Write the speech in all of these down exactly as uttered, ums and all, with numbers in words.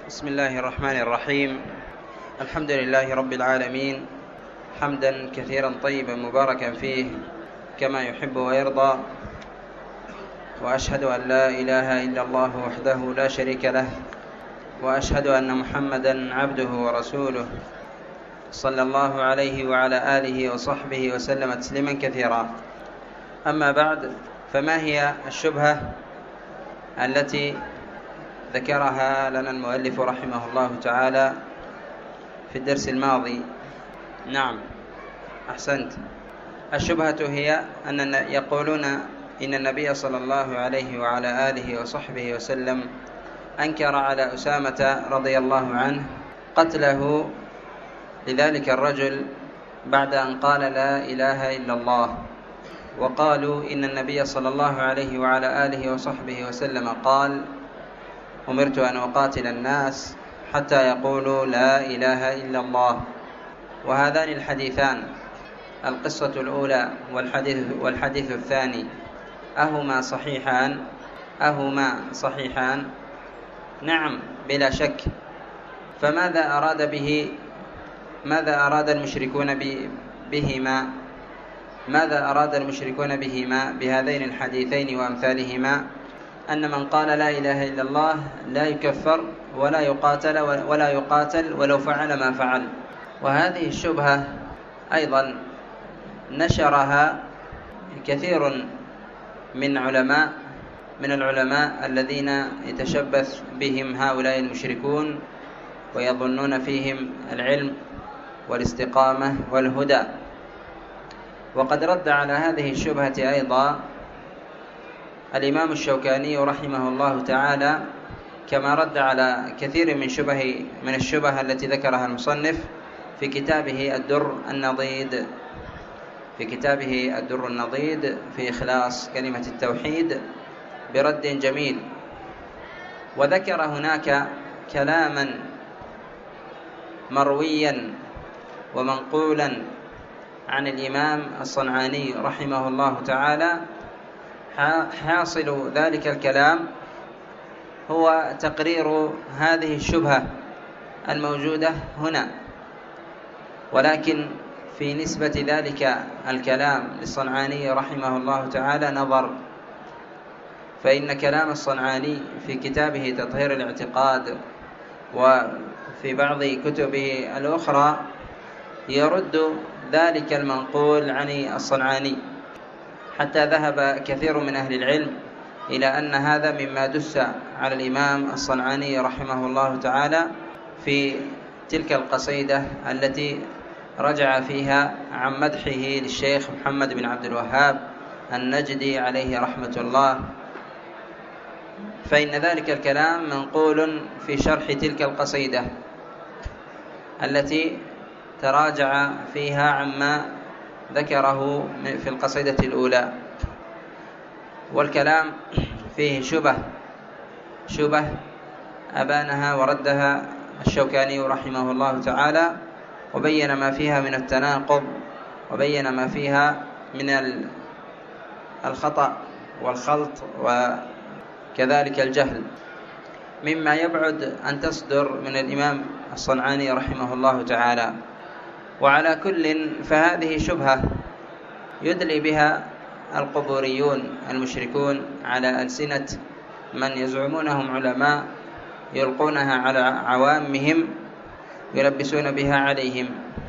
بسم الله الرحمن الرحيم. الحمد لله رب العالمين، حمدا كثيرا طيبا مباركا فيه كما يحب ويرضى، وأشهد أن لا إله إلا الله وحده لا شريك له، وأشهد أن محمدا عبده ورسوله، صلى الله عليه وعلى آله وصحبه وسلم تسليما كثيرا. أما بعد، فما هي الشبهة التي ذكرها لنا المؤلف رحمه الله تعالى في الدرس الماضي؟ نعم، أحسنت. الشبهة هي أن يقولون إن النبي صلى الله عليه وعلى آله وصحبه وسلم أنكر على أسامة رضي الله عنه قتله لذلك الرجل بعد أن قال لا إله إلا الله، وقالوا إن النبي صلى الله عليه وعلى آله وصحبه وسلم قال: أمرت أن أقاتل الناس حتى يقولوا لا إله إلا الله. وهذان الحديثان، القصة الأولى والحديث, والحديث الثاني، أهما صحيحان؟ أهما صحيحان؟ نعم، بلا شك. فماذا أراد به ماذا أراد المشركون بهما ماذا أراد المشركون بهما بهذين الحديثين وأمثالهما؟ أن من قال لا إله إلا الله لا يكفر ولا يقاتل ولا يقاتل ولو فعل ما فعل. وهذه الشبهة أيضا نشرها كثير من علماء من العلماء الذين يتشبث بهم هؤلاء المشركون ويظنون فيهم العلم والاستقامة والهدى. وقد رد على هذه الشبهة أيضا الإمام الشوكاني رحمه الله تعالى، كما رد على كثير من شبه من الشبه التي ذكرها المصنف في كتابه الدر النضيد في كتابه الدر النضيد في إخلاص كلمة التوحيد برد جميل. وذكر هناك كلاما مرويا ومنقولا عن الإمام الصنعاني رحمه الله تعالى. حاصل ذلك الكلام هو تقرير هذه الشبهة الموجودة هنا، ولكن في نسبة ذلك الكلام للصنعاني رحمه الله تعالى نظر، فإن كلام الصنعاني في كتابه تطهير الاعتقاد وفي بعض كتبه الأخرى يرد ذلك المنقول عن الصنعاني، حتى ذهب كثير من أهل العلم إلى أن هذا مما دس على الإمام الصنعاني رحمه الله تعالى في تلك القصيدة التي رجع فيها عن مدحه للشيخ محمد بن عبد الوهاب النجدي عليه رحمة الله، فإن ذلك الكلام منقول في شرح تلك القصيدة التي تراجع فيها عما ذكره في القصيدة الأولى. والكلام فيه شبه شبه أبانها وردها الشوكاني رحمه الله تعالى، وبين ما فيها من التناقض، وبين ما فيها من الخطأ والخلط وكذلك الجهل، مما يبعد أن تصدر من الإمام الصنعاني رحمه الله تعالى. وعلى كل، فهذه شبهة يدلي بها القبوريون المشركون على ألسنة من يزعمونهم علماء، يلقونها على عوامهم يلبسون بها عليهم.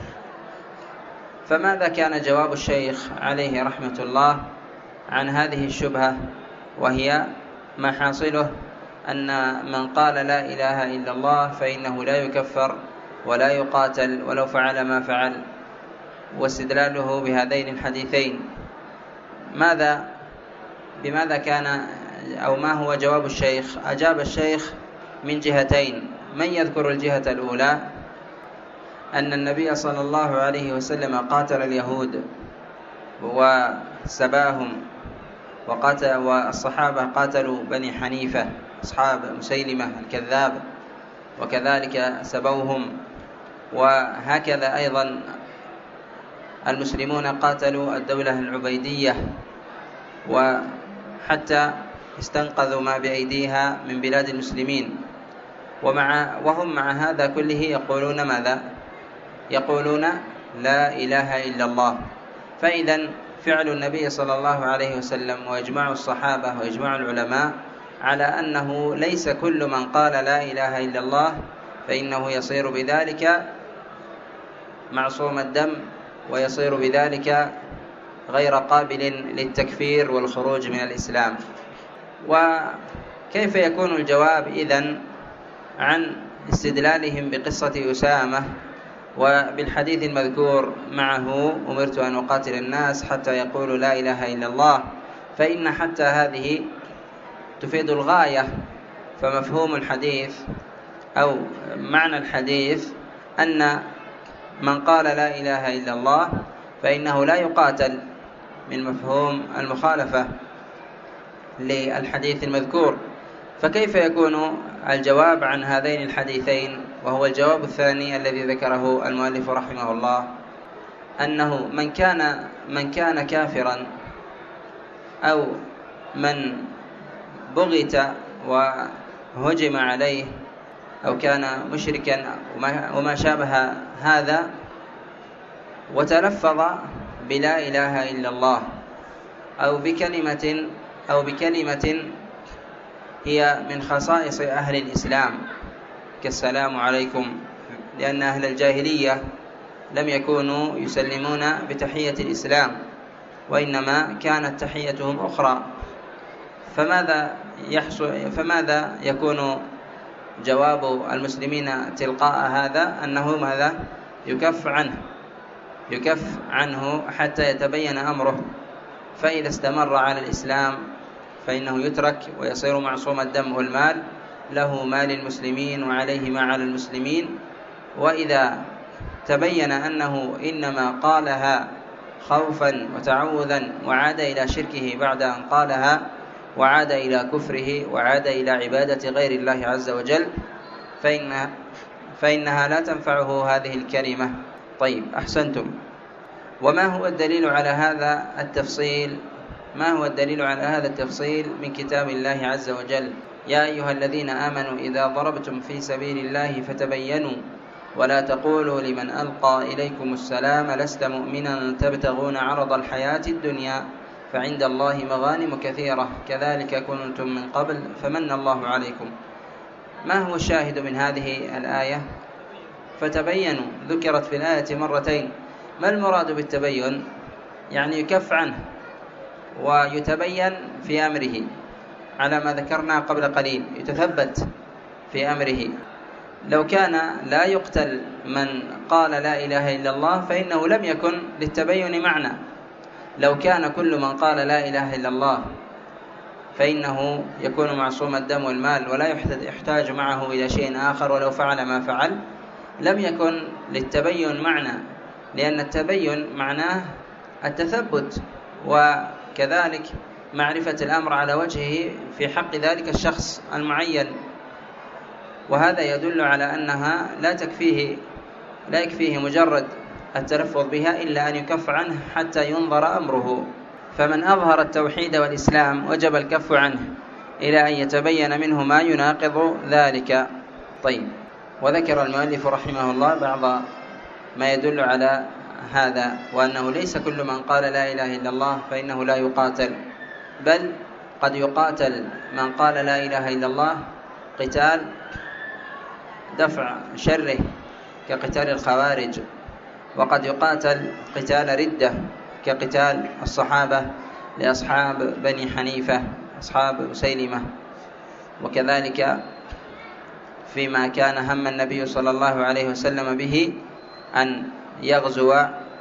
فماذا كان جواب الشيخ عليه رحمة الله عن هذه الشبهة؟ وهي ما حاصله أن من قال لا إله إلا الله فإنه لا يكفر ولا يقاتل ولو فعل ما فعل، واستدلاله بهذين الحديثين. ماذا بماذا كان أو ما هو جواب الشيخ؟ أجاب الشيخ من جهتين. من يذكر الجهة الأولى؟ أن النبي صلى الله عليه وسلم قاتل اليهود وسباهم، وقاتل والصحابة قاتلوا بني حنيفة أصحاب مسيلمة الكذاب، وكذلك سبوهم. وهكذا أيضا المسلمون قاتلوا الدولة العبيدية، وحتى استنقذوا ما بأيديها من بلاد المسلمين. ومع وهم مع هذا كله يقولون ماذا؟ يقولون لا إله إلا الله. فإذا فعل النبي صلى الله عليه وسلم وإجماع الصحابة وإجماع العلماء على أنه ليس كل من قال لا إله إلا الله فإنه يصير بذلك معصوم الدم ويصير بذلك غير قابل للتكفير والخروج من الإسلام. وكيف يكون الجواب إذن عن استدلالهم بقصة أسامة وبالحديث المذكور معه أمرت أن أقاتل الناس حتى يقولوا لا إله إلا الله؟ فإن حتى هذه تفيد الغاية. فمفهوم الحديث أو معنى الحديث أن من قال لا إله إلا الله فإنه لا يقاتل، من مفهوم المخالفة للحديث المذكور. فكيف يكون الجواب عن هذين الحديثين؟ وهو الجواب الثاني الذي ذكره المؤلف رحمه الله، أنه من كان من كان كافرا أو من بغت وهجم عليه أو كان مشركا وما شابه هذا وتلفظ بلا إله إلا الله أو بكلمة أو بكلمة هي من خصائص أهل الإسلام كالسلام عليكم، لأن أهل الجاهلية لم يكونوا يسلمون بتحية الإسلام وإنما كانت تحيتهم أخرى. فماذا يحصل فماذا يكون جواب المسلمين تلقاء هذا؟ أنه ماذا؟ يكف عنه يكف عنه حتى يتبين أمره. فإذا استمر على الإسلام فإنه يترك ويصير معصوم الدم والمال، له مال المسلمين وعليه ما على المسلمين. وإذا تبين أنه إنما قالها خوفا وتعوذا وعاد إلى شركه بعد أن قالها وعاد إلى كفره وعاد إلى عبادة غير الله عز وجل فإنها, فإنها لا تنفعه هذه الكلمة. طيب، أحسنتم. وما هو الدليل على هذا التفصيل؟ ما هو الدليل على هذا التفصيل من كتاب الله عز وجل؟ يا أيها الذين آمنوا إذا ضربتم في سبيل الله فتبينوا ولا تقولوا لمن ألقى إليكم السلام لست مؤمنا تبتغون عرض الحياة الدنيا فعند الله مغانم كثيرة كذلك كنتم من قبل فمن الله عليكم. ما هو الشاهد من هذه الآية؟ فتبينوا ذكرت في الآية مرتين. ما المراد بالتبين؟ يعني يكف عنه ويتبين في أمره على ما ذكرنا قبل قليل، يتثبت في أمره. لو كان لا يقتل من قال لا إله إلا الله فإنه لم يكن للتبين معنى. لو كان كل من قال لا إله إلا الله فإنه يكون معصوم الدم والمال ولا يحتاج معه إلى شيء آخر ولو فعل ما فعل، لم يكن للتبين معنى، لأن التبين معناه التثبت وكذلك معرفة الأمر على وجهه في حق ذلك الشخص المعين. وهذا يدل على أنها لا تكفيه لا يكفيه مجرد التلفظ بها إلا أن يكف عنه حتى ينظر أمره. فمن أظهر التوحيد والإسلام وجب الكف عنه إلى أن يتبين منه ما يناقض ذلك. طيب، وذكر المؤلف رحمه الله بعض ما يدل على هذا، وأنه ليس كل من قال لا إله إلا الله فإنه لا يقاتل، بل قد يقاتل من قال لا إله إلا الله قتال دفع شره كقتال الخوارج، وقد يقاتل قتال ردة كقتال الصحابة لأصحاب بني حنيفة أصحاب مسيلمة. وكذلك فيما كان هم النبي صلى الله عليه وسلم به أن يغزو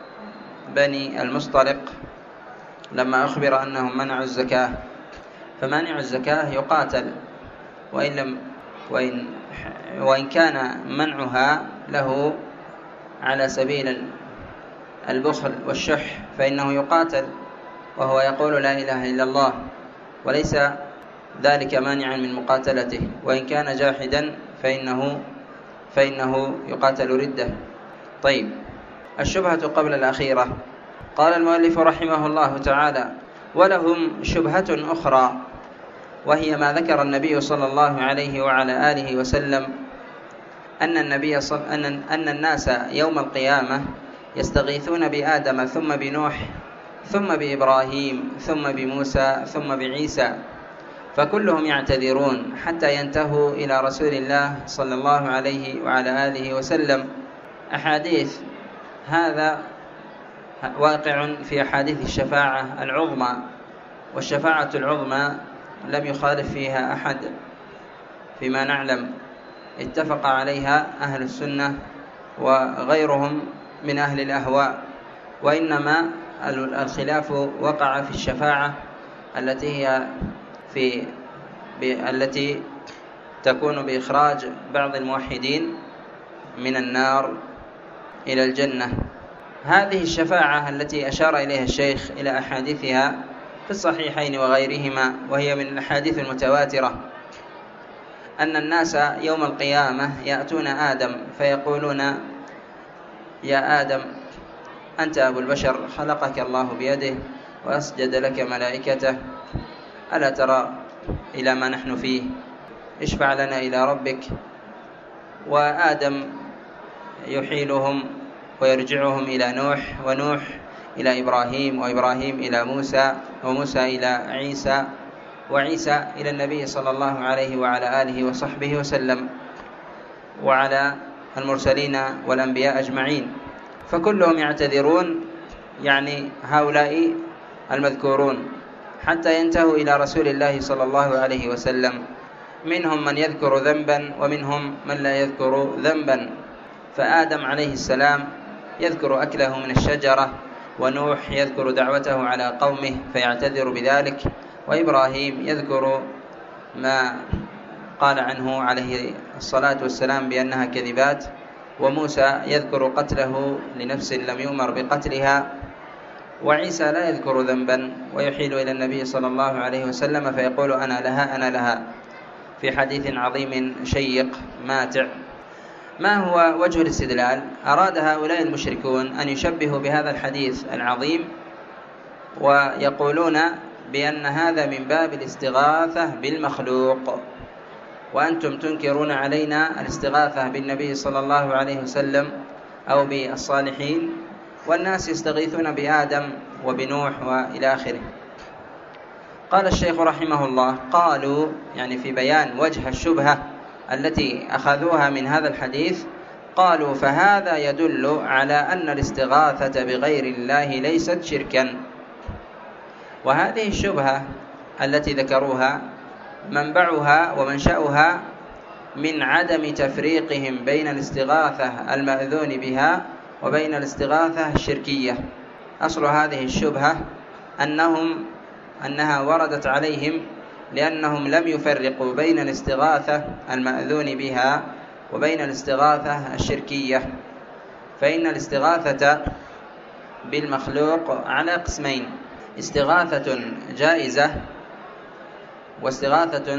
بني المصطلق لما أخبر أنهم منعوا الزكاة، فمانع الزكاة يقاتل وإن, لم وإن, وإن كان منعها له على سبيل البخل والشح فإنه يقاتل وهو يقول لا إله إلا الله، وليس ذلك مانعا من مقاتلته، وإن كان جاحدا فإنه, فإنه يقاتل ردة. طيب، الشبهة قبل الأخيرة. قال المؤلف رحمه الله تعالى: ولهم شبهة أخرى وهي ما ذكر النبي صلى الله عليه وعلى آله وسلم أن النبي صل... أن... أن الناس يوم القيامة يستغيثون بآدم ثم بنوح ثم بإبراهيم ثم بموسى ثم بعيسى، فكلهم يعتذرون حتى ينتهوا إلى رسول الله صلى الله عليه وعلى آله وسلم. أحاديث هذا واقع في أحاديث الشفاعة العظمى، والشفاعة العظمى لم يخالف فيها أحد فيما نعلم، اتفق عليها أهل السنة وغيرهم من أهل الأهواء، وإنما الخلاف وقع في الشفاعة التي هي في التي تكون بإخراج بعض الموحدين من النار إلى الجنة. هذه الشفاعة التي أشار إليها الشيخ إلى أحاديثها في الصحيحين وغيرهما، وهي من الأحاديث المتواترة، أن الناس يوم القيامة يأتون آدم فيقولون: يا آدم، أنت أبو البشر، خلقك الله بيده وأسجد لك ملائكته، ألا ترى إلى ما نحن فيه؟ اشفع لنا إلى ربك. وآدم يحيلهم ويرجعهم إلى نوح، ونوح إلى إبراهيم، وإبراهيم إلى موسى، وموسى إلى عيسى، وعيسى إلى النبي صلى الله عليه وعلى آله وصحبه وسلم، وعلى المرسلين والأنبياء أجمعين، فكلهم يعتذرون، يعني هؤلاء المذكورون، حتى ينتهوا إلى رسول الله صلى الله عليه وسلم. منهم من يذكر ذنبا ومنهم من لا يذكر ذنبا، فآدم عليه السلام يذكر أكله من الشجرة، ونوح يذكر دعوته على قومه فيعتذر بذلك، وإبراهيم يذكر ما قال عنه عليه الصلاة والسلام بأنها كذبات، وموسى يذكر قتله لنفس لم يؤمر بقتلها، وعيسى لا يذكر ذنبا ويحيل إلى النبي صلى الله عليه وسلم فيقول: أنا لها أنا لها، في حديث عظيم شيق ماتع. ما هو وجه الاستدلال؟ أراد هؤلاء المشركون أن يشبهوا بهذا الحديث العظيم، ويقولون بأن هذا من باب الاستغاثة بالمخلوق، وأنتم تنكرون علينا الاستغاثة بالنبي صلى الله عليه وسلم أو بالصالحين، والناس يستغيثون بآدم وبنوح وإلى آخره. قال الشيخ رحمه الله: قالوا، يعني في بيان وجه الشبهة التي أخذوها من هذا الحديث، قالوا: فهذا يدل على أن الاستغاثة بغير الله ليست شركا. وهذه الشبهة التي ذكروها منبعها ومنشأها من عدم تفريقهم بين الاستغاثة المأذون بها وبين الاستغاثة الشركية. أصل هذه الشبهة أنهم أنها وردت عليهم لأنهم لم يفرقوا بين الاستغاثة المأذون بها وبين الاستغاثة الشركية، فإن الاستغاثة بالمخلوق على قسمين: استغاثة جائزة واستغاثة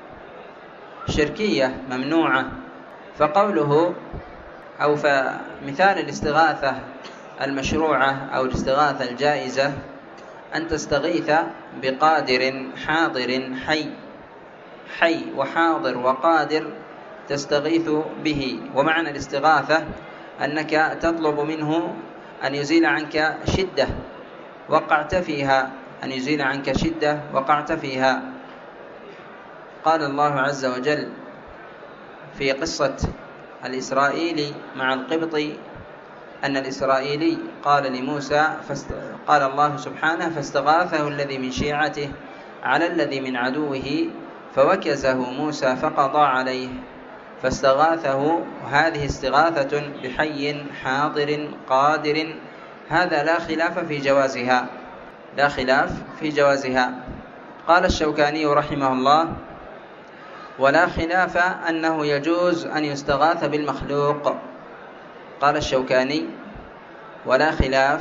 شركية ممنوعة. فقوله أو فمثال الاستغاثة المشروعة أو الاستغاثة الجائزة أن تستغيث بقادر حاضر حي حي وحاضر وقادر تستغيث به. ومعنى الاستغاثة أنك تطلب منه أن يزيل عنك شدة وقعت فيها، أن يزيل عنك شدة وقعت فيها. قال الله عز وجل في قصة الإسرائيلي مع القبطي أن الإسرائيلي قال لموسى فاست... قال الله سبحانه: فاستغاثه الذي من شيعته على الذي من عدوه فوكزه موسى فقضى عليه. فاستغاثه، هذه استغاثة بحي حاضر قادر، هذا لا خلاف في جوازها، لا خلاف في جوازها. قال الشوكاني رحمه الله: ولا خلاف أنه يجوز أن يستغاث بالمخلوق. قال الشوكاني: ولا خلاف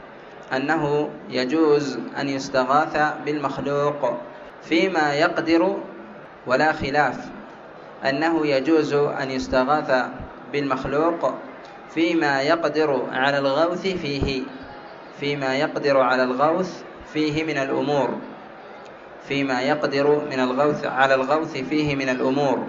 أنه يجوز أن يستغاث بالمخلوق فيما يقدر، ولا خلاف أنه يجوز أن يستغاث بالمخلوق فيما يقدر على الغوث فيه، فيما يقدر على الغوث فيه من الأمور. فيما يقدر من الغوث على الغوث فيه من الأمور،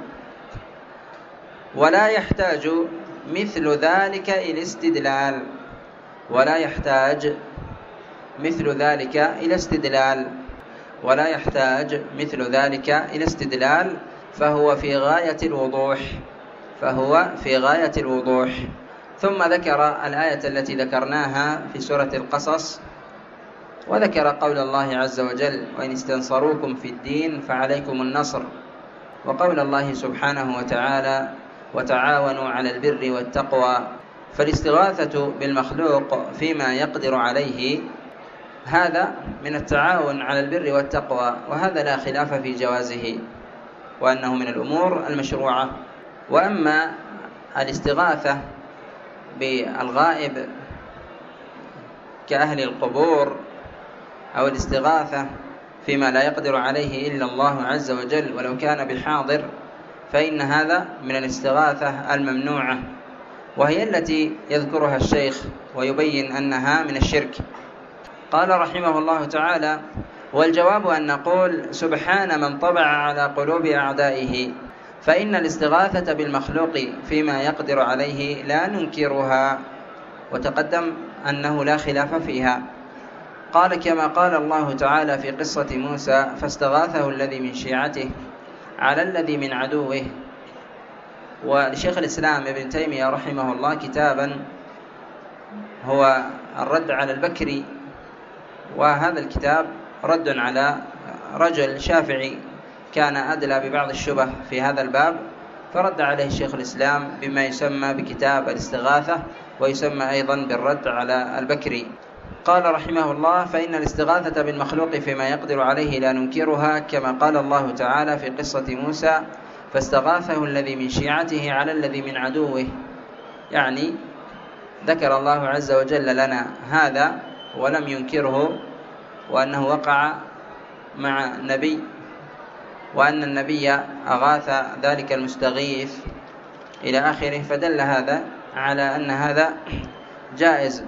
ولا يحتاج مثل ذلك إلى استدلال ولا يحتاج مثل ذلك إلى استدلال ولا يحتاج مثل ذلك إلى استدلال فهو في غاية الوضوح فهو في غاية الوضوح. ثم ذكر الآية التي ذكرناها في سورة القصص، وذكر قول الله عز وجل: وإن استنصروكم في الدين فعليكم النصر، وقول الله سبحانه وتعالى: وتعاونوا على البر والتقوى. فالاستغاثة بالمخلوق فيما يقدر عليه هذا من التعاون على البر والتقوى، وهذا لا خلاف في جوازه وأنه من الأمور المشروعة. وأما الاستغاثة بالغائب كأهل القبور أو الاستغاثة فيما لا يقدر عليه إلا الله عز وجل ولو كان بالحاضر، فإن هذا من الاستغاثة الممنوعة، وهي التي يذكرها الشيخ ويبين أنها من الشرك. قال رحمه الله تعالى: والجواب أن نقول سبحان من طبع على قلوب أعدائه، فإن الاستغاثة بالمخلوق فيما يقدر عليه لا ننكرها، وتقدم أنه لا خلاف فيها. قال: كما قال الله تعالى في قصة موسى: فاستغاثه الذي من شيعته على الذي من عدوه. ولشيخ الإسلام ابن تيمية رحمه الله كتابا هو الرد على البكري، وهذا الكتاب رد على رجل شافعي كان أدلى ببعض الشبه في هذا الباب، فرد عليه شيخ الإسلام بما يسمى بكتاب الاستغاثة، ويسمى أيضا بالرد على البكري. قال رحمه الله: فإن الاستغاثة بالمخلوق فيما يقدر عليه لا ننكرها، كما قال الله تعالى في قصة موسى: فاستغاثه الذي من شيعته على الذي من عدوه. يعني ذكر الله عز وجل لنا هذا ولم ينكره، وأنه وقع مع النبي، وأن النبي أغاث ذلك المستغيث إلى آخره، فدل هذا على أن هذا جائز.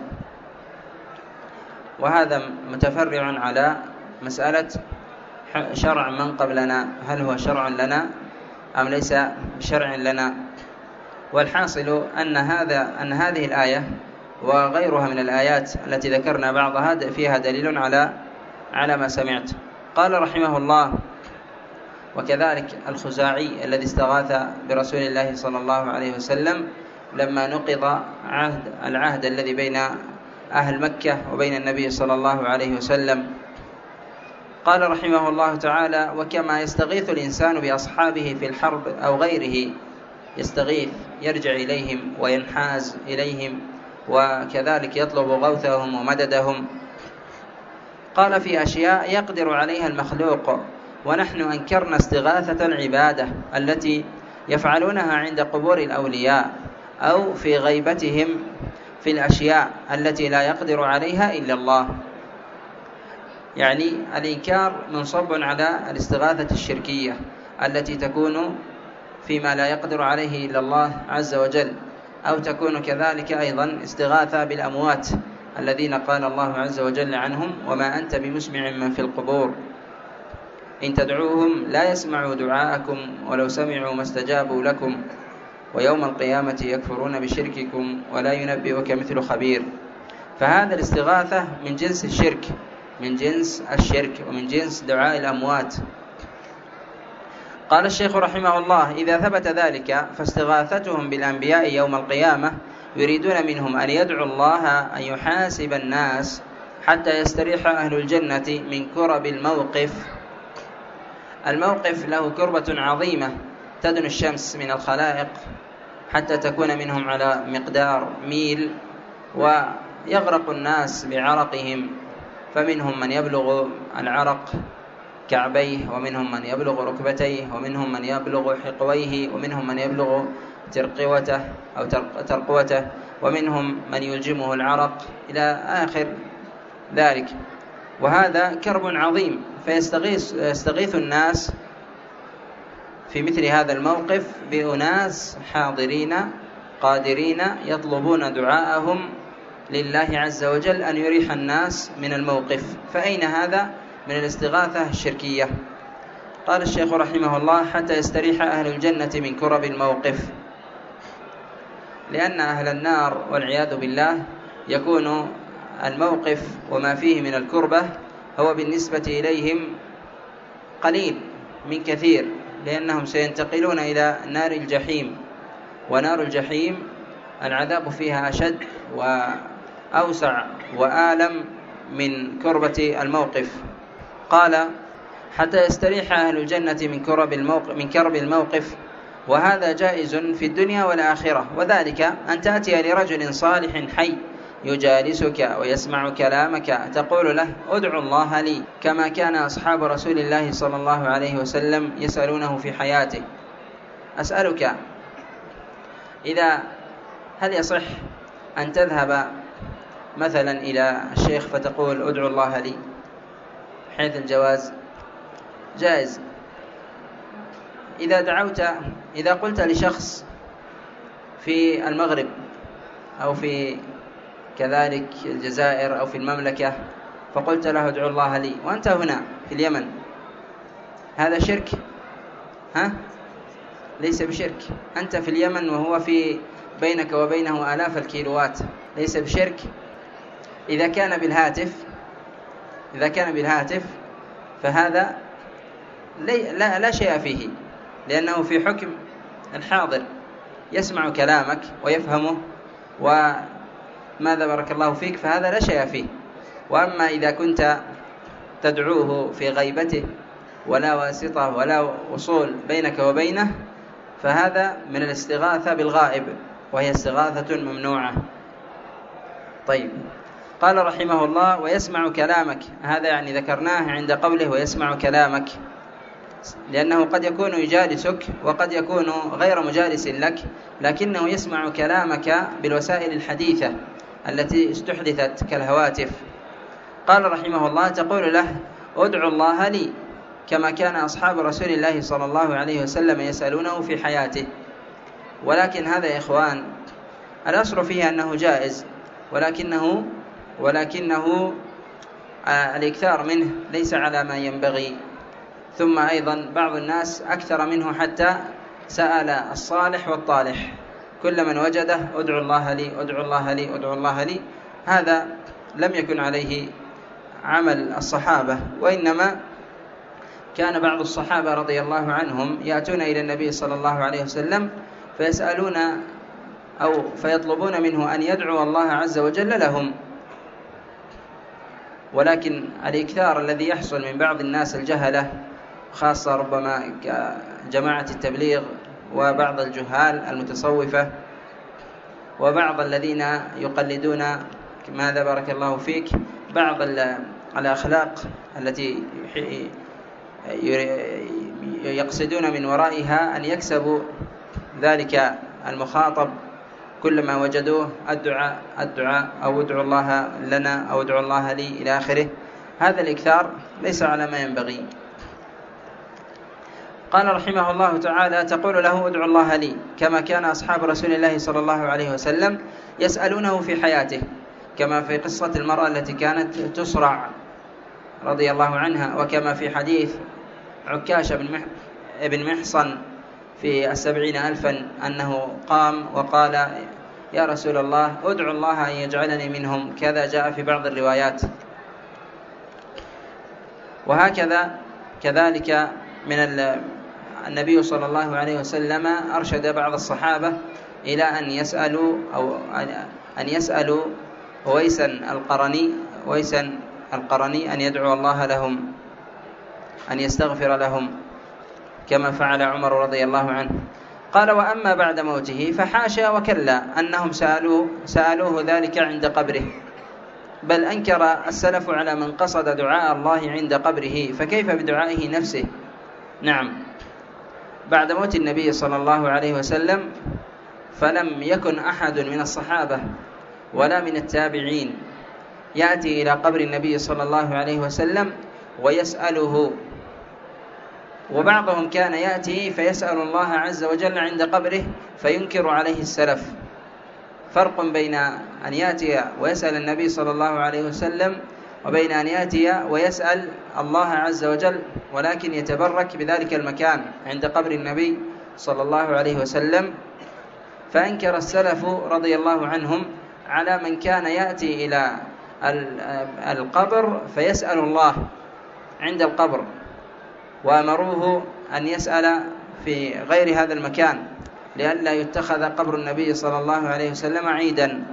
وهذا متفرع على مسألة شرع من قبلنا، هل هو شرع لنا أم ليس بشرع لنا؟ والحاصل أن هذا أن هذه الآية وغيرها من الآيات التي ذكرنا بعضها فيها دليل على على ما سمعت. قال رحمه الله: وكذلك الخزاعي الذي استغاث برسول الله صلى الله عليه وسلم لما نقض عهد العهد الذي بين أهل مكة وبين النبي صلى الله عليه وسلم. قال رحمه الله تعالى: وكما يستغيث الإنسان بأصحابه في الحرب أو غيره، يستغيث يرجع إليهم وينحاز إليهم، وكذلك يطلب غوثهم ومددهم. قال: في أشياء يقدر عليها المخلوق، ونحن أنكرنا استغاثة العبادة التي يفعلونها عند قبور الأولياء أو في غيبتهم في الأشياء التي لا يقدر عليها إلا الله. يعني الإنكار منصب على الاستغاثة الشركية التي تكون فيما لا يقدر عليه إلا الله عز وجل، أو تكون كذلك أيضا استغاثة بالأموات الذين قال الله عز وجل عنهم: وما أنت بمسمع من في القبور إن تدعوهم لا يسمعوا دعاءكم ولو سمعوا ما استجابوا لكم ويوم القيامة يكفرون بشرككم ولا ينبئك مثل خبير. فهذا الاستغاثة من جنس الشرك من جنس الشرك ومن جنس دعاء الأموات. قال الشيخ رحمه الله: إذا ثبت ذلك فاستغاثتهم بالأنبياء يوم القيامة يريدون منهم أن يدعوا الله أن يحاسب الناس حتى يستريح أهل الجنة من كرب الموقف. الموقف له كربة عظيمة تدنو الشمس من الخلائق حتى تكون منهم على مقدار ميل، ويغرق الناس بعرقهم، فمنهم من يبلغ العرق كعبيه، ومنهم من يبلغ ركبتيه، ومنهم من يبلغ حقويه، ومنهم من يبلغ ترقوته أو ترقوته، ومنهم من يلجمه العرق إلى آخر ذلك. وهذا كرب عظيم، فيستغيث يستغيث الناس في مثل هذا الموقف بأناس حاضرين قادرين يطلبون دعاءهم لله عز وجل أن يريح الناس من الموقف. فأين هذا؟ من الاستغاثة الشركية. قال الشيخ رحمه الله: حتى يستريح أهل الجنة من كرب الموقف، لأن أهل النار والعياذ بالله يكون الموقف وما فيه من الكربة هو بالنسبة إليهم قليل من كثير، لأنهم سينتقلون إلى نار الجحيم، ونار الجحيم العذاب فيها أشد وأوسع وآلم من كربة الموقف. قال: حتى يستريح أهل الجنة من كرب الموقف, من كرب الموقف، وهذا جائز في الدنيا والآخرة، وذلك أن تأتي لرجل صالح حي يجالسك ويسمع كلامك تقول له: ادعو الله لي، كما كان أصحاب رسول الله صلى الله عليه وسلم يسألونه في حياته. أسألك، إذا هل يصح أن تذهب مثلا إلى الشيخ فتقول: ادعو الله لي، حيث الجواز جائز؟ إذا دعوت إذا قلت لشخص في المغرب أو في كذلك الجزائر أو في المملكة فقلت له: ادعو الله لي، وأنت هنا في اليمن، هذا شرك؟ ها؟ ليس بشرك. أنت في اليمن وهو في بينك وبينه آلاف الكيلوات، ليس بشرك. إذا كان بالهاتف إذا كان بالهاتف فهذا لا, لا شيء فيه، لأنه في حكم الحاضر، يسمع كلامك ويفهمه وماذا بارك الله فيك، فهذا لا شيء فيه. وأما إذا كنت تدعوه في غيبته ولا واسطة ولا وصول بينك وبينه، فهذا من الاستغاثة بالغائب، وهي استغاثة ممنوعة. طيب، قال رحمه الله: ويسمع كلامك، هذا يعني ذكرناه عند قوله ويسمع كلامك، لأنه قد يكون يجالسك وقد يكون غير مجالس لك، لكنه يسمع كلامك بالوسائل الحديثة التي استحدثت كالهواتف. قال رحمه الله: تقول له: ادعو الله لي، كما كان أصحاب رسول الله صلى الله عليه وسلم يسألونه في حياته. ولكن هذا يا إخوان الأصل فيه أنه جائز، ولكنه ولكنه الإكثار منه ليس على ما ينبغي. ثم أيضا بعض الناس أكثر منه حتى سأل الصالح والطالح، كل من وجده: ادعو الله لي، ادعو الله لي، ادعو الله لي. هذا لم يكن عليه عمل الصحابة، وإنما كان بعض الصحابة رضي الله عنهم يأتون إلى النبي صلى الله عليه وسلم فيسألون أو فيطلبون منه أن يدعو الله عز وجل لهم. ولكن الإكثار الذي يحصل من بعض الناس الجهلة، خاصة ربما جماعة التبليغ وبعض الجهال المتصوفة وبعض الذين يقلدون ماذا بارك الله فيك بعض الأخلاق التي يقصدون من ورائها أن يكسبوا ذلك المخاطب، كلما وجدوه الدعاء الدعاء أو ادعو الله لنا أو ادعو الله لي إلى آخره. هذا الإكثار ليس على ما ينبغي. قال رحمه الله تعالى: تقول له: ادعو الله لي، كما كان أصحاب رسول الله صلى الله عليه وسلم يسألونه في حياته، كما في قصة المرأة التي كانت تسرع رضي الله عنها، وكما في حديث عكاشة بن محصن في السبعين ألفا أنه قام وقال: يا رسول الله ادعو الله أن يجعلني منهم، كذا جاء في بعض الروايات. وهكذا كذلك من النبي صلى الله عليه وسلم أرشد بعض الصحابة إلى أن يسألوا أو أن يسألوا ويسا القرني ويسا القرني أن يدعو الله لهم، أن يستغفر لهم، كما فعل عمر رضي الله عنه. قال: وأما بعد موته فحاشا وكلا أنهم سألوه, سألوه ذلك عند قبره، بل أنكر السلف على من قصد دعاء الله عند قبره، فكيف بدعائه نفسه؟ نعم، بعد موت النبي صلى الله عليه وسلم فلم يكن أحد من الصحابة ولا من التابعين يأتي إلى قبر النبي صلى الله عليه وسلم ويسأله، وبعضهم كان يأتي فيسأل الله عز وجل عند قبره فينكر عليه السلف. فرق بين أن يأتي ويسأل النبي صلى الله عليه وسلم وبين أن يأتي ويسأل الله عز وجل ولكن يتبرك بذلك المكان عند قبر النبي صلى الله عليه وسلم. فأنكر السلف رضي الله عنهم على من كان يأتي إلى القبر فيسأل الله عند القبر، وأمروه أن يسأل في غير هذا المكان لئلا يتخذ قبر النبي صلى الله عليه وسلم عيدا.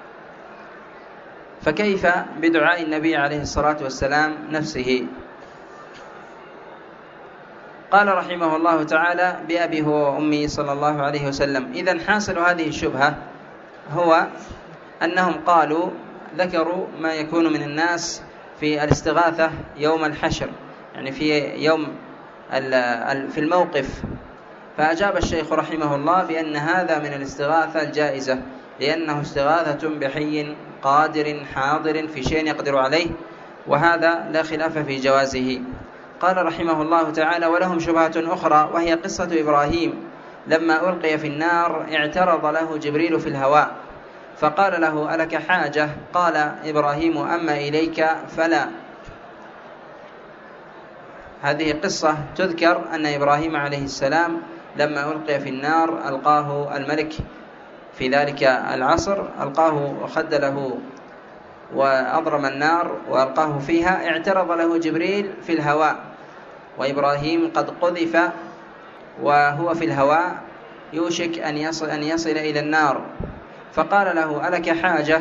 فكيف بدعاء النبي عليه الصلاة والسلام نفسه؟ قال رحمه الله تعالى: بأبي هو وأمي صلى الله عليه وسلم. إذن حاصل هذه الشبهة هو أنهم قالوا ذكروا ما يكون من الناس في الاستغاثة يوم الحشر، يعني في يوم في الموقف. فأجاب الشيخ رحمه الله بأن هذا من الاستغاثة الجائزة، لأنه استغاثة بحي قادر حاضر في شيء يقدر عليه، وهذا لا خلاف في جوازه. قال رحمه الله تعالى: ولهم شبهة أخرى، وهي قصة إبراهيم لما ألقي في النار اعترض له جبريل في الهواء فقال له: ألك حاجة؟ قال إبراهيم: أما إليك فلا. هذه قصة تذكر أن إبراهيم عليه السلام لما ألقي في النار ألقاه الملك في ذلك العصر، ألقاه وخد له وأضرم النار وألقاه فيها، اعترض له جبريل في الهواء، وإبراهيم قد قذف وهو في الهواء يوشك أن يصل, أن يصل إلى النار، فقال له: ألك حاجة؟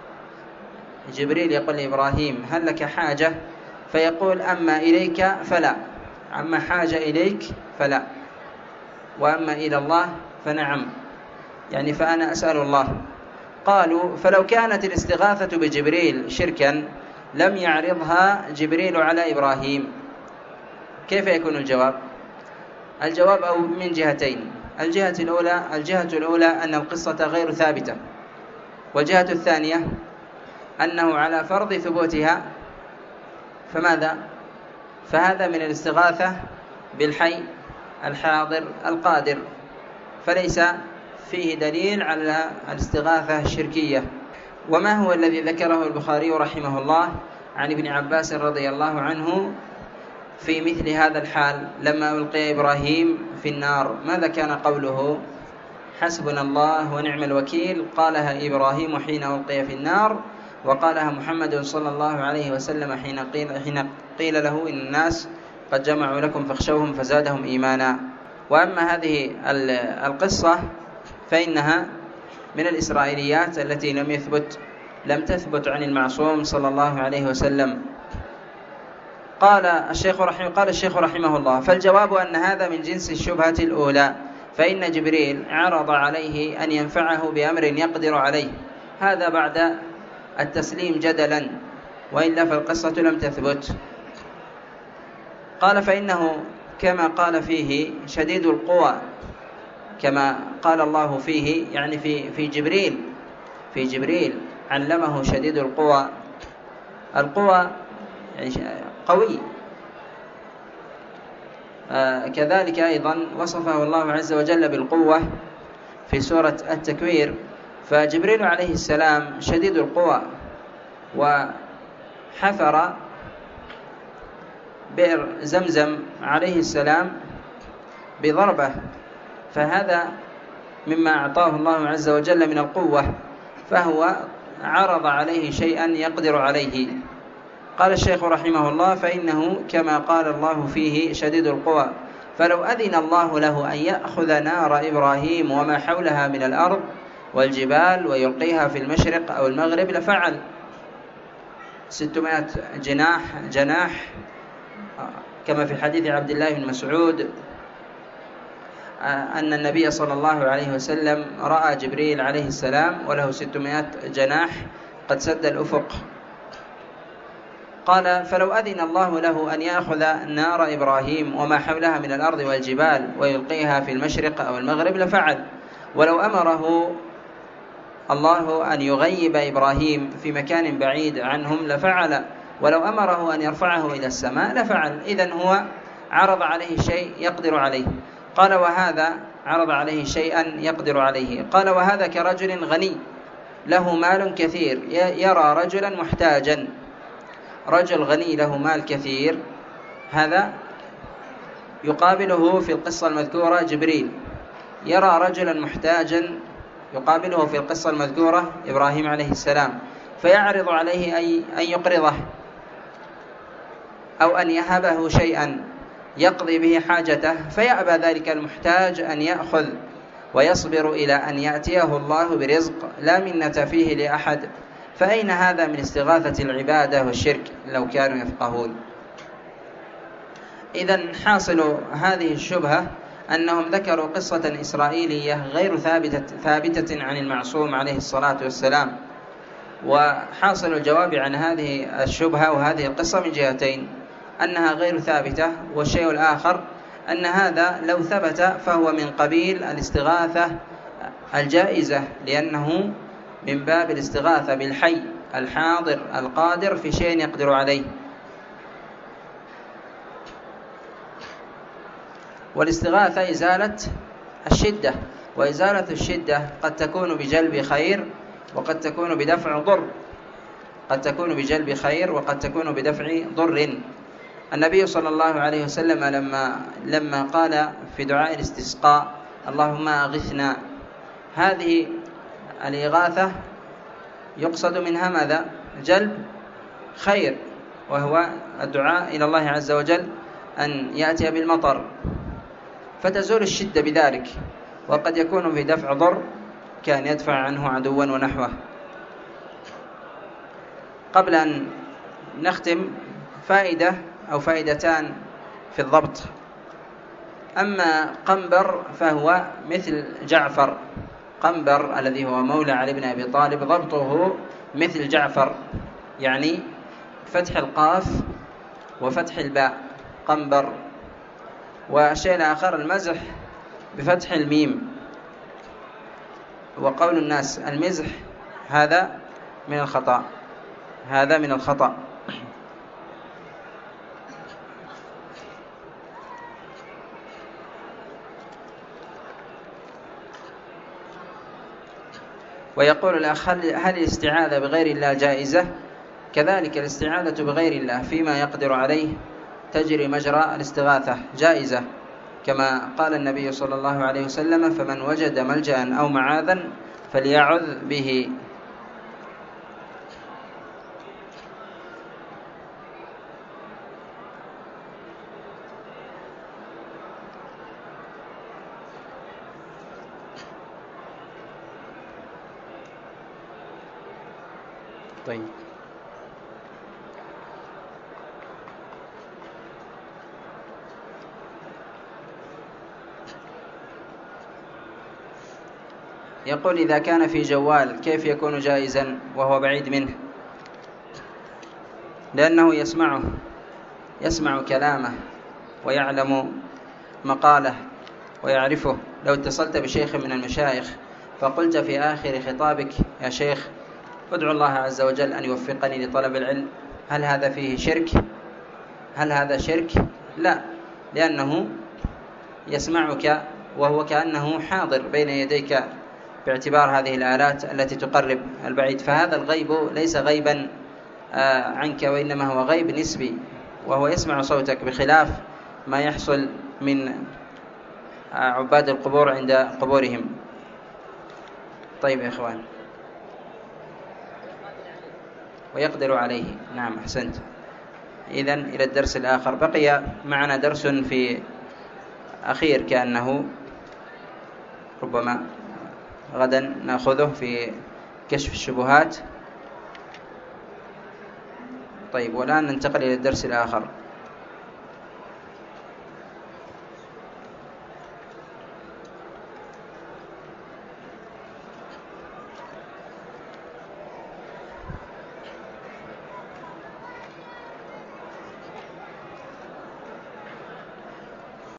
جبريل يقول لإبراهيم: هل لك حاجة؟ فيقول: أما إليك فلا، أما حاجة إليك فلا، وأما إلى الله فنعم، يعني فأنا أسأل الله. قالوا: فلو كانت الاستغاثة بجبريل شركا لم يعرضها جبريل على إبراهيم، كيف يكون الجواب؟ الجواب أو من جهتين. الجهة الأولى الجهة الأولى أن القصة غير ثابتة، والجهة الثانية أنه على فرض ثبوتها فماذا؟ فهذا من الاستغاثة بالحي الحاضر القادر، فليس فيه دليل على الاستغاثة الشركية. وما هو الذي ذكره البخاري رحمه الله عن ابن عباس رضي الله عنه في مثل هذا الحال لما ألقي إبراهيم في النار؟ ماذا كان قوله؟ حسبنا الله ونعم الوكيل، قالها إبراهيم حين ألقي في النار، وقالها محمد صلى الله عليه وسلم حين قيل, حين قيل له إن الناس قد جمعوا لكم فاخشوهم فزادهم إيمانا. وأما هذه القصة فإنها من الإسرائيليات التي لم يثبت لم تثبت عن المعصوم صلى الله عليه وسلم. قال الشيخ رحمه قال الشيخ رحمه الله: فالجواب أن هذا من جنس الشبهة الأولى، فإن جبريل عرض عليه أن ينفعه بأمر يقدر عليه، هذا بعد التسليم جدلا، وإلا فالقصة لم تثبت. قال: فإنه كما قال فيه شديد القوى، كما قال الله فيه، يعني في في جبريل في جبريل علمه شديد القوى. القوى يعني قوي. آه كذلك أيضا وصفه الله عز وجل بالقوة في سورة التكوير. فجبريل عليه السلام شديد القوى، وحفر بئر زمزم عليه السلام بضربة، فهذا مما أعطاه الله عز وجل من القوة، فهو عرض عليه شيئا يقدر عليه. قال الشيخ رحمه الله: فإنه كما قال الله فيه شديد القوى، فلو أذن الله له أن يأخذ نار إبراهيم وما حولها من الأرض والجبال ويلقيها في المشرق أو المغرب لفعل. ستمائة جناح جناح كما في حديث عبد الله بن مسعود أن النبي صلى الله عليه وسلم رأى جبريل عليه السلام وله ستمائة جناح قد سد الأفق. قال: فلو أذن الله له أن يأخذ نار إبراهيم وما حولها من الأرض والجبال ويلقيها في المشرق أو المغرب لفعل. ولو أمره الله أن يغيب إبراهيم في مكان بعيد عنهم لفعل، ولو أمره أن يرفعه إلى السماء لفعل. إذن هو عرض عليه شيء يقدر عليه. قال: وهذا عرض عليه شيئا يقدر عليه. قال: وهذا كرجل غني له مال كثير يرى رجلا محتاجا رجل غني له مال كثير، هذا يقابله في القصة المذكورة جبريل، يرى رجلا محتاجا يقابله في القصة المذكورة إبراهيم عليه السلام، فيعرض عليه أن يقرضه أو أن يهبه شيئا يقضي به حاجته، فيأبى ذلك المحتاج أن يأخذ ويصبر إلى أن يأتيه الله برزق لا منة فيه لأحد. فأين هذا من استغاثة العبادة والشرك لو كانوا يفقهون؟ إذن حاصل هذه الشبهة أنهم ذكروا قصة إسرائيلية غير ثابتة, ثابتة عن المعصوم عليه الصلاة والسلام. وحاصل الجواب عن هذه الشبهة وهذه القصة من جهتين: أنها غير ثابتة، والشيء الآخر أن هذا لو ثبت فهو من قبيل الاستغاثة الجائزة، لأنه من باب الاستغاثة بالحي الحاضر القادر في شيء يقدر عليه. والاستغاثة إزالة الشدة، وإزالة الشدة قد تكون بجلب خير وقد تكون بدفع ضر، قد تكون بجلب خير وقد تكون بدفع ضر. النبي صلى الله عليه وسلم لما لما قال في دعاء الاستسقاء: اللهم أغثنا، هذه الإغاثة يقصد منها ماذا؟ جلب خير، وهو الدعاء إلى الله عز وجل أن يأتي بالمطر، فتزول الشدة بذلك. وقد يكون في دفع ضر كان يدفع عنه عدوا ونحوه. قبل أن نختم فائدة أو فائدتان في الضبط. أما قنبر فهو مثل جعفر، قنبر الذي هو مولى علي بن أبي طالب ضبطه مثل جعفر، يعني فتح القاف وفتح الباء قنبر. والشيء الآخر المزح بفتح الميم، وقول الناس المزح هذا من الخطأ، هذا من الخطأ. ويقول الأخ: هل الاستعاذة بغير الله جائزة؟ كذلك الاستعاذة بغير الله فيما يقدر عليه تجري مجرى الاستغاثة جائزة، كما قال النبي صلى الله عليه وسلم: فمن وجد ملجأ أو معاذا فليعذ به. طيب، يقول: إذا كان في جوال كيف يكون جائزا وهو بعيد منه؟ لأنه يسمعه، يسمع كلامه ويعلم مقاله ويعرفه. لو اتصلت بشيخ من المشايخ فقلت في آخر خطابك: يا شيخ ادعو الله عز وجل أن يوفقني لطلب العلم، هل هذا فيه شرك؟ هل هذا شرك؟ لا، لأنه يسمعك وهو كأنه حاضر بين يديك باعتبار هذه الآلات التي تقرب البعيد. فهذا الغيب ليس غيبا عنك، وإنما هو غيب نسبي، وهو يسمع صوتك، بخلاف ما يحصل من عباد القبور عند قبورهم. طيب يا إخوان، ويقدر عليه. نعم، أحسنت. إذن إلى الدرس الآخر. بقي معنا درس في أخير كأنه ربما غدا نأخذه في كشف الشبهات. طيب، والآن ننتقل إلى الدرس الآخر.